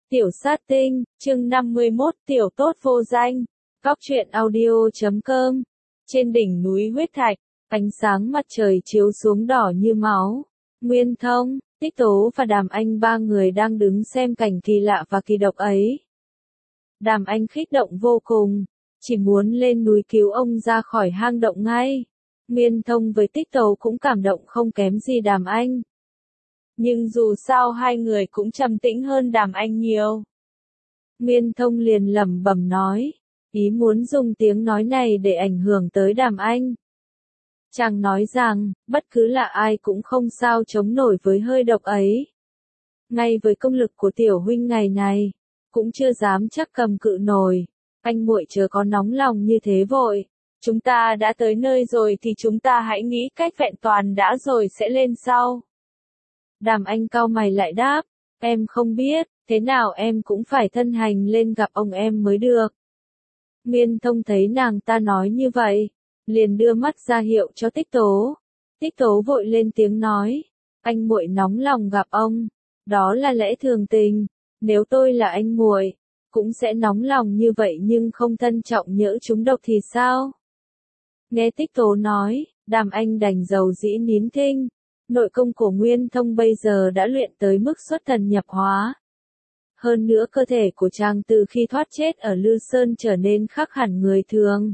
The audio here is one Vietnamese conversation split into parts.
Tiểu sát tinh, chương 51, tiểu tốt vô danh. Góc truyện audio.com. Trên đỉnh núi huyết thạch, ánh sáng mặt trời chiếu xuống đỏ như máu. Nguyên Thông, Tích Tố và Đàm Anh ba người đang đứng xem cảnh kỳ lạ và kỳ độc ấy. Đàm Anh kích động vô cùng, chỉ muốn lên núi cứu ông ra khỏi hang động ngay. Nguyên Thông với Tích Tố cũng cảm động không kém gì Đàm Anh. Nhưng dù sao hai người cũng trầm tĩnh hơn Đàm Anh nhiều. Nguyên Thông liền lẩm bẩm nói, ý muốn dùng tiếng nói này để ảnh hưởng tới Đàm Anh. Chàng nói rằng, bất cứ là ai cũng không sao chống nổi với hơi độc ấy. Ngay với công lực của tiểu huynh ngày này, cũng chưa dám chắc cầm cự nổi. Anh muội chớ có nóng lòng như thế vội. Chúng ta đã tới nơi rồi thì chúng ta hãy nghĩ cách vẹn toàn đã rồi sẽ lên sau. Đàm Anh cau mày lại đáp, em không biết, thế nào em cũng phải thân hành lên gặp ông em mới được. Nguyên Thông thấy nàng ta nói như vậy, liền đưa mắt ra hiệu cho Tích Tố. Tích Tố vội lên tiếng nói, anh muội nóng lòng gặp ông, đó là lẽ thường tình, nếu tôi là anh muội, cũng sẽ nóng lòng như vậy nhưng không thân trọng nhỡ trúng độc thì sao? Nghe Tích Tố nói, Đàm Anh đành dầu dĩ nín thinh. Nội công của Nguyên Thông bây giờ đã luyện tới mức xuất thần nhập hóa. Hơn nữa cơ thể của chàng từ khi thoát chết ở Lư Sơn trở nên khác hẳn người thường.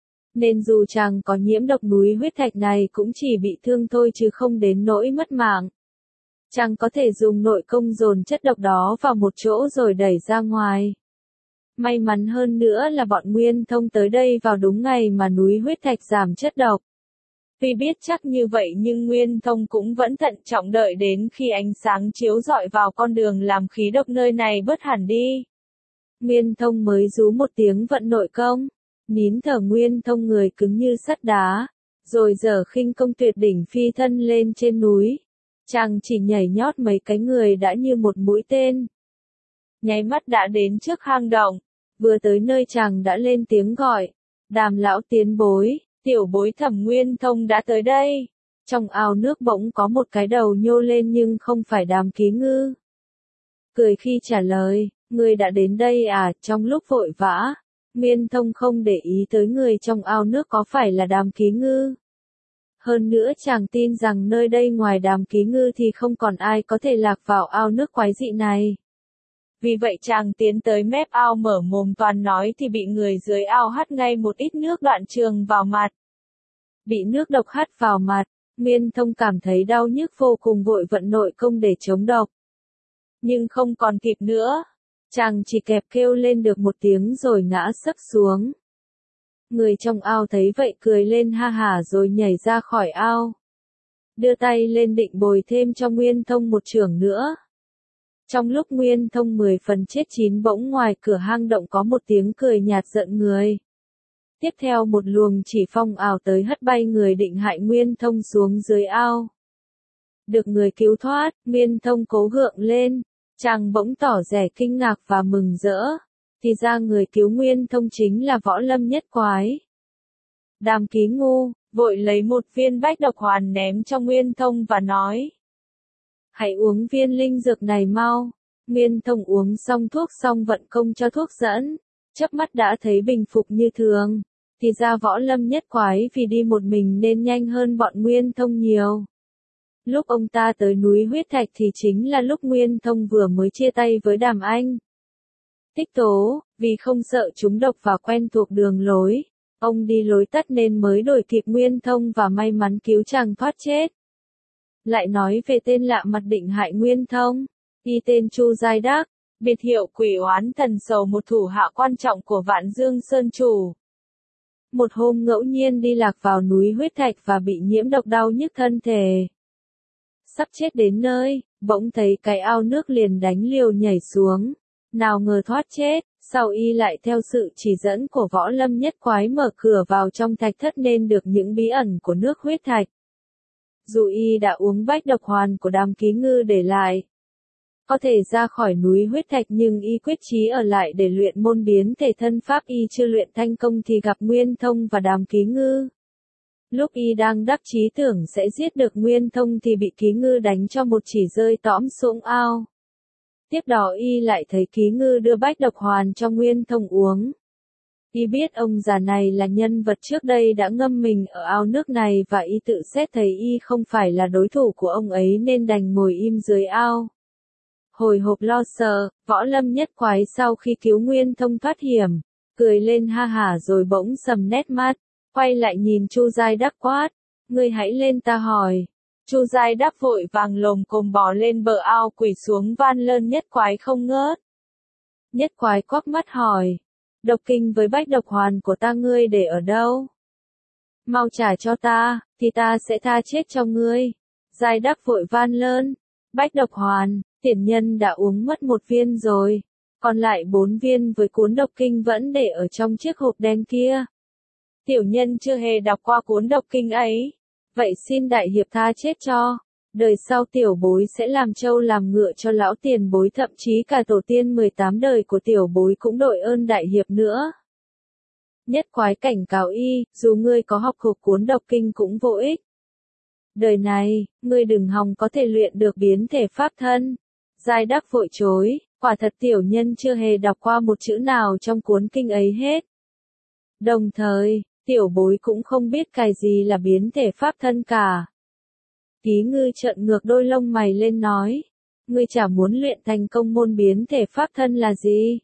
Nên dù chàng có nhiễm độc núi huyết thạch này cũng chỉ bị thương thôi chứ không đến nỗi mất mạng. Chàng có thể dùng nội công dồn chất độc đó vào một chỗ rồi đẩy ra ngoài. May mắn hơn nữa là bọn Nguyên Thông tới đây vào đúng ngày mà núi huyết thạch giảm chất độc. Tuy biết chắc như vậy nhưng Nguyên Thông cũng vẫn thận trọng đợi đến khi ánh sáng chiếu rọi vào con đường làm khí độc nơi này bớt hẳn đi. Nguyên Thông mới rú một tiếng vận nội công, nín thở. Nguyên Thông người cứng như sắt đá, rồi giở khinh công tuyệt đỉnh phi thân lên trên núi. Chàng chỉ nhảy nhót mấy cái người đã như một mũi tên. Nháy mắt đã đến trước hang động, vừa tới nơi chàng đã lên tiếng gọi, Đàm lão tiến bối. Tiểu bối Thẩm Nguyên Thông đã tới đây. Trong ao nước bỗng có một cái đầu nhô lên nhưng không phải Đàm Ký Ngư. Cười khi trả lời, người đã đến đây à? Trong lúc vội vã, Nguyên Thông không để ý tới người trong ao nước có phải là Đàm Ký Ngư. Hơn nữa chàng tin rằng nơi đây ngoài Đàm Ký Ngư thì không còn ai có thể lạc vào ao nước quái dị này. Vì vậy chàng tiến tới mép ao mở mồm toàn nói thì bị người dưới ao hắt ngay một ít nước đoạn trường vào mặt. Bị nước độc hắt vào mặt, Nguyên Thông cảm thấy đau nhức vô cùng vội vận nội công để chống độc. Nhưng không còn kịp nữa, chàng chỉ kẹp kêu lên được một tiếng rồi ngã sấp xuống. Người trong ao thấy vậy cười lên ha hả rồi nhảy ra khỏi ao. Đưa tay lên định bồi thêm cho Nguyên Thông một chưởng nữa. Trong lúc Nguyên Thông 10 phần chết chín bỗng ngoài cửa hang động có một tiếng cười nhạt giận người. Tiếp theo một luồng chỉ phong ảo tới hất bay người định hại Nguyên Thông xuống dưới ao. Được người cứu thoát, Nguyên Thông cố gượng lên, chàng bỗng tỏ vẻ kinh ngạc và mừng rỡ. Thì ra người cứu Nguyên Thông chính là Võ Lâm Nhất Quái. Đàm Ký Ngu, vội lấy một viên bách độc hoàn ném cho Nguyên Thông và nói. Hãy uống viên linh dược này mau. Nguyên Thông uống xong thuốc xong vận công cho thuốc dẫn. Chớp mắt đã thấy bình phục như thường. Thì ra Võ Lâm Nhất Quái vì đi một mình nên nhanh hơn bọn Nguyên Thông nhiều. Lúc ông ta tới núi huyết thạch thì chính là lúc Nguyên Thông vừa mới chia tay với Đàm Anh. Tích Tố, vì không sợ chúng độc và quen thuộc đường lối, ông đi lối tắt nên mới đuổi kịp Nguyên Thông và may mắn cứu chàng thoát chết. Lại nói về tên lạ mặt định hại Nguyên Thông, y tên Chu Giai Đắc, biệt hiệu Quỷ Oán Thần Sầu, một thủ hạ quan trọng của Vạn Dương Sơn chủ. Một hôm ngẫu nhiên đi lạc vào núi huyết thạch và bị nhiễm độc đau nhức thân thể. Sắp chết đến nơi, bỗng thấy cái ao nước liền đánh liều nhảy xuống. Nào ngờ thoát chết, sau y lại theo sự chỉ dẫn của Võ Lâm Nhất Quái mở cửa vào trong thạch thất nên được những bí ẩn của nước huyết thạch. Dù y đã uống bách độc hoàn của Đàm Ký Ngư để lại, có thể ra khỏi núi huyết thạch nhưng y quyết chí ở lại để luyện môn biến thể thân pháp. Y chưa luyện thành công thì gặp Nguyên Thông và Đàm Ký Ngư. Lúc y đang đắc chí tưởng sẽ giết được Nguyên Thông thì bị Ký Ngư đánh cho một chỉ rơi tõm xuống ao. Tiếp đó y lại thấy Ký Ngư đưa bách độc hoàn cho Nguyên Thông uống. Y biết ông già này là nhân vật trước đây đã ngâm mình ở ao nước này và y tự xét thấy y không phải là đối thủ của ông ấy nên đành ngồi im dưới ao. Hồi hộp lo sợ, Võ Lâm Nhất Quái sau khi cứu Nguyên Thông thoát hiểm, cười lên ha hả rồi bỗng sầm nét mắt, quay lại nhìn Chu Giai Đắc quát, ngươi hãy lên ta hỏi. Chu Giai Đắc vội vàng lồm cồm bò lên bờ ao quỳ xuống van lơn Nhất Quái không ngớt. Nhất Quái quắc mắt hỏi, độc kinh với bách độc hoàn của ta ngươi để ở đâu? Mau trả cho ta, thì ta sẽ tha chết cho ngươi. Giai Đắc vội van lơn, bách độc hoàn, tiền nhân đã uống mất 1 viên rồi, còn lại 4 viên với cuốn độc kinh vẫn để ở trong chiếc hộp đen kia. Tiểu nhân chưa hề đọc qua cuốn độc kinh ấy, vậy xin đại hiệp tha chết cho. Đời sau tiểu bối sẽ làm trâu làm ngựa cho lão tiền bối, thậm chí cả tổ tiên 18 đời của tiểu bối cũng đội ơn đại hiệp nữa. Nhất Quái cảnh cáo y, dù ngươi có học thuộc cuốn độc kinh cũng vô ích. Đời này, ngươi đừng hòng có thể luyện được biến thể pháp thân. Giai Đắc vội chối, quả thật tiểu nhân chưa hề đọc qua một chữ nào trong cuốn kinh ấy hết. Đồng thời, tiểu bối cũng không biết cái gì là biến thể pháp thân cả. Ký Ngư trợn ngược đôi lông mày lên nói, ngươi chả muốn luyện thành công môn biến thể pháp thân là gì?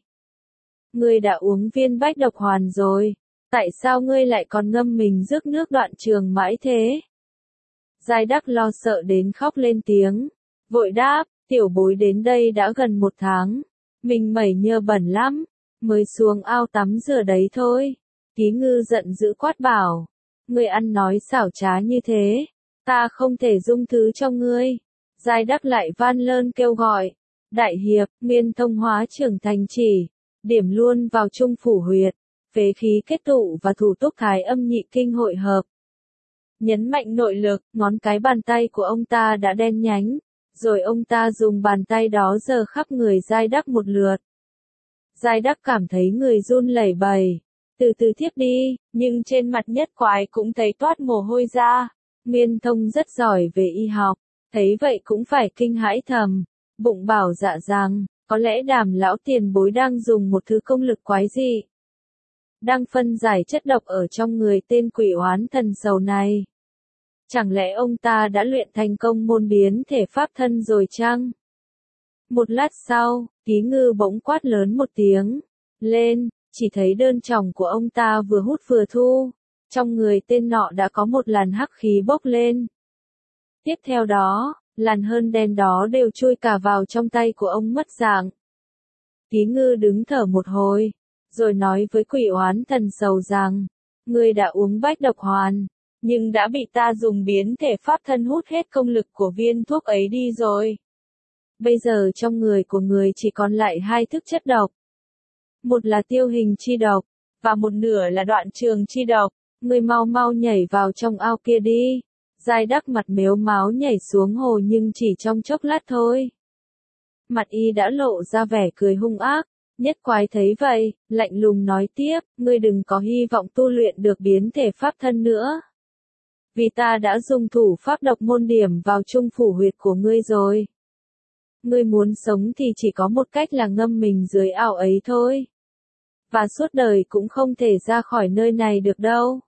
Ngươi đã uống viên bách độc hoàn rồi, tại sao ngươi lại còn ngâm mình rước nước đoạn trường mãi thế? Giai Đắc lo sợ đến khóc lên tiếng, vội đáp, tiểu bối đến đây đã gần 1 tháng, mình mẩy nhơ bẩn lắm, mới xuống ao tắm rửa đấy thôi. Ký Ngư giận dữ quát bảo, ngươi ăn nói xảo trá như thế, ta không thể dung thứ cho ngươi. Giai Đắc lại van lơn kêu gọi, đại hiệp, Nguyên Thông hóa trưởng thành chỉ, điểm luôn vào trung phủ huyệt, phế khí kết tụ và thủ túc thái âm nhị kinh hội hợp. Nhấn mạnh nội lực, ngón cái bàn tay của ông ta đã đen nhánh, rồi ông ta dùng bàn tay đó giơ khắp người Giai Đắc một lượt. Giai Đắc cảm thấy người run lẩy bẩy, từ từ thiếp đi, nhưng trên mặt Nhất Quái cũng thấy toát mồ hôi ra. Nguyên Thông rất giỏi về y học, thấy vậy cũng phải kinh hãi thầm, bụng bảo dạ rằng, có lẽ Đàm lão tiền bối đang dùng một thứ công lực quái dị, đang phân giải chất độc ở trong người tên quỷ oán thần sầu này. Chẳng lẽ ông ta đã luyện thành công môn biến thể pháp thân rồi chăng? Một lát sau, Ký Ngư bỗng quát lớn một tiếng, lên, chỉ thấy đơn tròng của ông ta vừa hút vừa thu, trong người tên nọ đã có một làn hắc khí bốc lên. Tiếp theo đó, làn hơn đen đó đều chui cả vào trong tay của ông mất dạng. Ký Ngư đứng thở một hồi, rồi nói với quỷ oán thần sầu rằng, ngươi đã uống bách độc hoàn, nhưng đã bị ta dùng biến thể pháp thân hút hết công lực của viên thuốc ấy đi rồi. Bây giờ trong người của người chỉ còn lại 2 thức chất độc. Một là tiêu hình chi độc, và một nửa là đoạn trường chi độc. Ngươi mau mau nhảy vào trong ao kia đi. Giai Đắc mặt mếu máo nhảy xuống hồ nhưng chỉ trong chốc lát thôi. Mặt y đã lộ ra vẻ cười hung ác. Nhất Quái thấy vậy, lạnh lùng nói tiếp, ngươi đừng có hy vọng tu luyện được biến thể pháp thân nữa. Vì ta đã dùng thủ pháp độc môn điểm vào trung phủ huyệt của ngươi rồi. Ngươi muốn sống thì chỉ có một cách là ngâm mình dưới ao ấy thôi. Và suốt đời cũng không thể ra khỏi nơi này được đâu.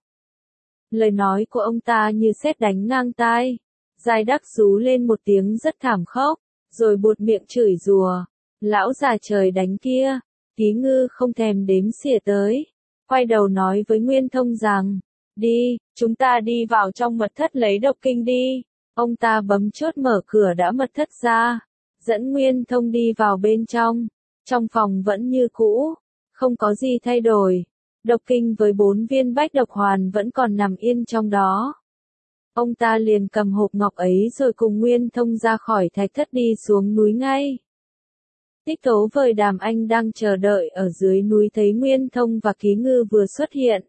Lời nói của ông ta như sét đánh ngang tai. Giai Đắc rú lên một tiếng rất thảm khốc, rồi buột miệng chửi rủa, lão già trời đánh kia. Ký Ngư không thèm đếm xỉa tới, quay đầu nói với Nguyên Thông rằng, đi, chúng ta đi vào trong mật thất lấy độc kinh đi. Ông ta bấm chốt mở cửa đã mật thất ra, dẫn Nguyên Thông đi vào bên trong. Trong phòng vẫn như cũ, không có gì thay đổi. Độc kinh với 4 viên bách độc hoàn vẫn còn nằm yên trong đó. Ông ta liền cầm hộp ngọc ấy rồi cùng Nguyên Thông ra khỏi thạch thất đi xuống núi ngay. Tích Tố với Đàm Anh đang chờ đợi ở dưới núi thấy Nguyên Thông và Ký Ngư vừa xuất hiện.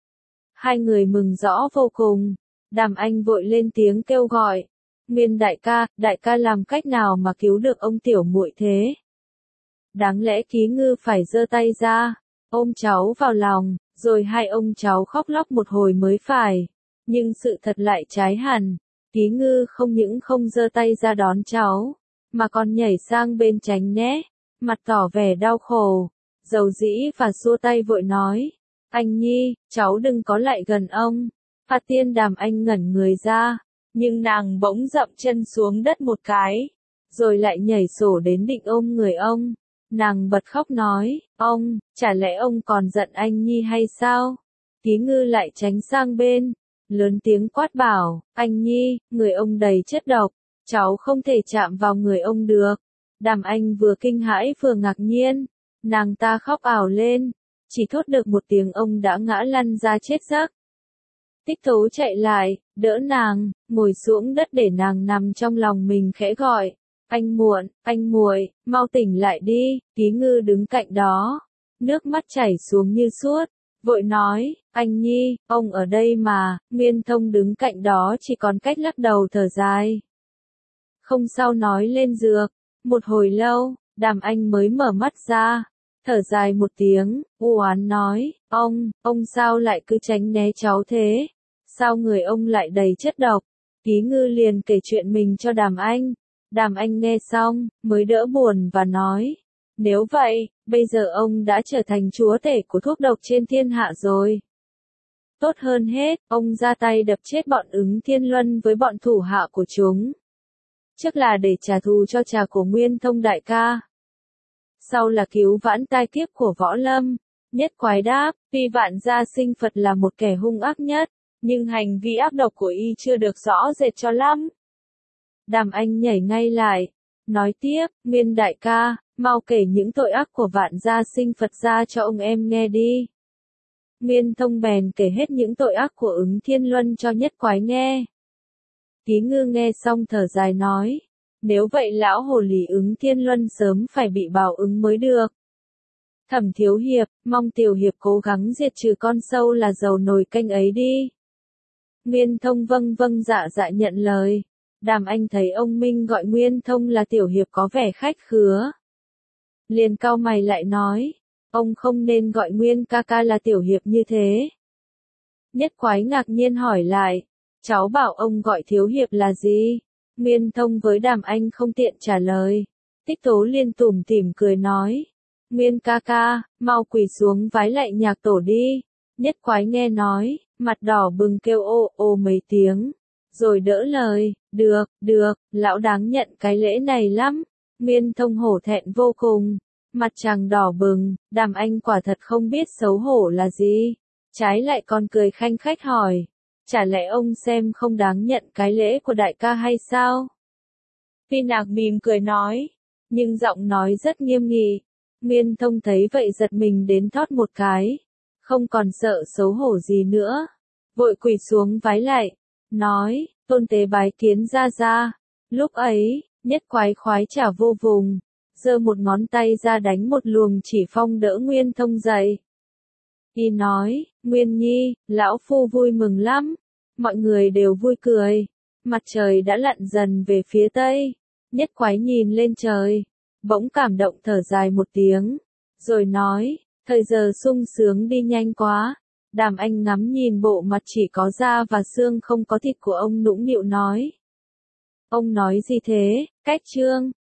Hai người mừng rõ vô cùng. Đàm Anh vội lên tiếng kêu gọi, Nguyên đại ca làm cách nào mà cứu được ông tiểu muội thế? Đáng lẽ Ký Ngư phải giơ tay ra, ôm cháu vào lòng, rồi hai ông cháu khóc lóc một hồi mới phải. Nhưng sự thật lại trái hẳn, Ký Ngư không những không giơ tay ra đón cháu, mà còn nhảy sang bên tránh né, mặt tỏ vẻ đau khổ, dầu dĩ và xua tay vội nói, anh Nhi, cháu đừng có lại gần ông. Phát Tiên Đàm Anh ngẩn người ra, nhưng nàng bỗng dậm chân xuống đất một cái, rồi lại nhảy sổ đến định ôm người ông. Nàng bật khóc nói, ông, chả lẽ ông còn giận anh Nhi hay sao? Ký Ngư lại tránh sang bên, lớn tiếng quát bảo, anh Nhi, người ông đầy chất độc, cháu không thể chạm vào người ông được. Đàm Anh vừa kinh hãi vừa ngạc nhiên, nàng ta khóc ảo lên, chỉ thốt được một tiếng ông đã ngã lăn ra chết giấc. Tích Tố chạy lại, đỡ nàng, ngồi xuống đất để nàng nằm trong lòng mình khẽ gọi, anh muội, mau tỉnh lại đi. Ký Ngư đứng cạnh đó, nước mắt chảy xuống như suốt, vội nói, anh Nhi, ông ở đây mà. Nguyên Thông đứng cạnh đó chỉ còn cách lắc đầu thở dài. Không sao nói lên dược, một hồi lâu, Đàm Anh mới mở mắt ra, thở dài một tiếng, u oán nói, ông sao lại cứ tránh né cháu thế? Sao người ông lại đầy chất độc? Ký Ngư liền kể chuyện mình cho Đàm Anh. Đàm Anh nghe xong, mới đỡ buồn và nói, nếu vậy, bây giờ ông đã trở thành chúa tể của thuốc độc trên thiên hạ rồi. Tốt hơn hết, ông ra tay đập chết bọn Ứng Thiên Luân với bọn thủ hạ của chúng. Trước là để trả thù cho Trà Cổ Nguyên Thông đại ca. Sau là cứu vãn tai kiếp của Võ Lâm. Nhất Quái đáp, tuy Vạn Gia Sinh Phật là một kẻ hung ác nhất, nhưng hành vi ác độc của y chưa được rõ rệt cho lắm. Đàm Anh nhảy ngay lại, nói tiếp, Nguyên đại ca, mau kể những tội ác của Vạn Gia Sinh Phật ra cho ông em nghe đi. Nguyên Thông bèn kể hết những tội ác của Ứng Thiên Luân cho Nhất Quái nghe. Ký Ngư nghe xong thở dài nói, nếu vậy lão hồ ly Ứng Thiên Luân sớm phải bị báo ứng mới được. Thẩm thiếu hiệp, mong tiểu hiệp cố gắng diệt trừ con sâu là dầu nồi canh ấy đi. Nguyên Thông vâng vâng dạ dạ nhận lời. Đàm Anh thấy ông Minh gọi Nguyên Thông là tiểu hiệp có vẻ khách khứa, liền cau mày lại nói, ông không nên gọi Nguyên ca ca là tiểu hiệp như thế. Nhất Quái ngạc nhiên hỏi lại, cháu bảo ông gọi thiếu hiệp là gì? Nguyên Thông với Đàm Anh không tiện trả lời. Tích Tố liên tủm tỉm cười nói, Nguyên ca ca, mau quỳ xuống vái lạy nhạc tổ đi. Nhất Quái nghe nói, mặt đỏ bừng kêu ô ô mấy tiếng, rồi đỡ lời, được, lão đáng nhận cái lễ này lắm. Nguyên Thông hổ thẹn vô cùng, mặt chàng đỏ bừng. Đàm Anh quả thật không biết xấu hổ là gì, trái lại còn cười khanh khách hỏi, chả lẽ ông xem không đáng nhận cái lễ của đại ca hay sao? Tuy nàng mỉm cười nói, nhưng giọng nói rất nghiêm nghị. Nguyên Thông thấy vậy giật mình đến thót một cái, không còn sợ xấu hổ gì nữa, vội quỳ xuống vái lại, nói, tôn tế bái kiến gia gia. Lúc ấy, Nhất Quái khoái trả vô vùng, giơ một ngón tay ra đánh một luồng chỉ phong đỡ Nguyên Thông dậy. Y nói, Nguyên Nhi, lão phu vui mừng lắm. Mọi người đều vui cười. Mặt trời đã lặn dần về phía tây. Nhất Quái nhìn lên trời, bỗng cảm động thở dài một tiếng, rồi nói, thời giờ sung sướng đi nhanh quá. Đàm Anh ngắm nhìn bộ mặt chỉ có da và xương không có thịt của ông nũng nịu nói. Ông nói gì thế, Cách Trương?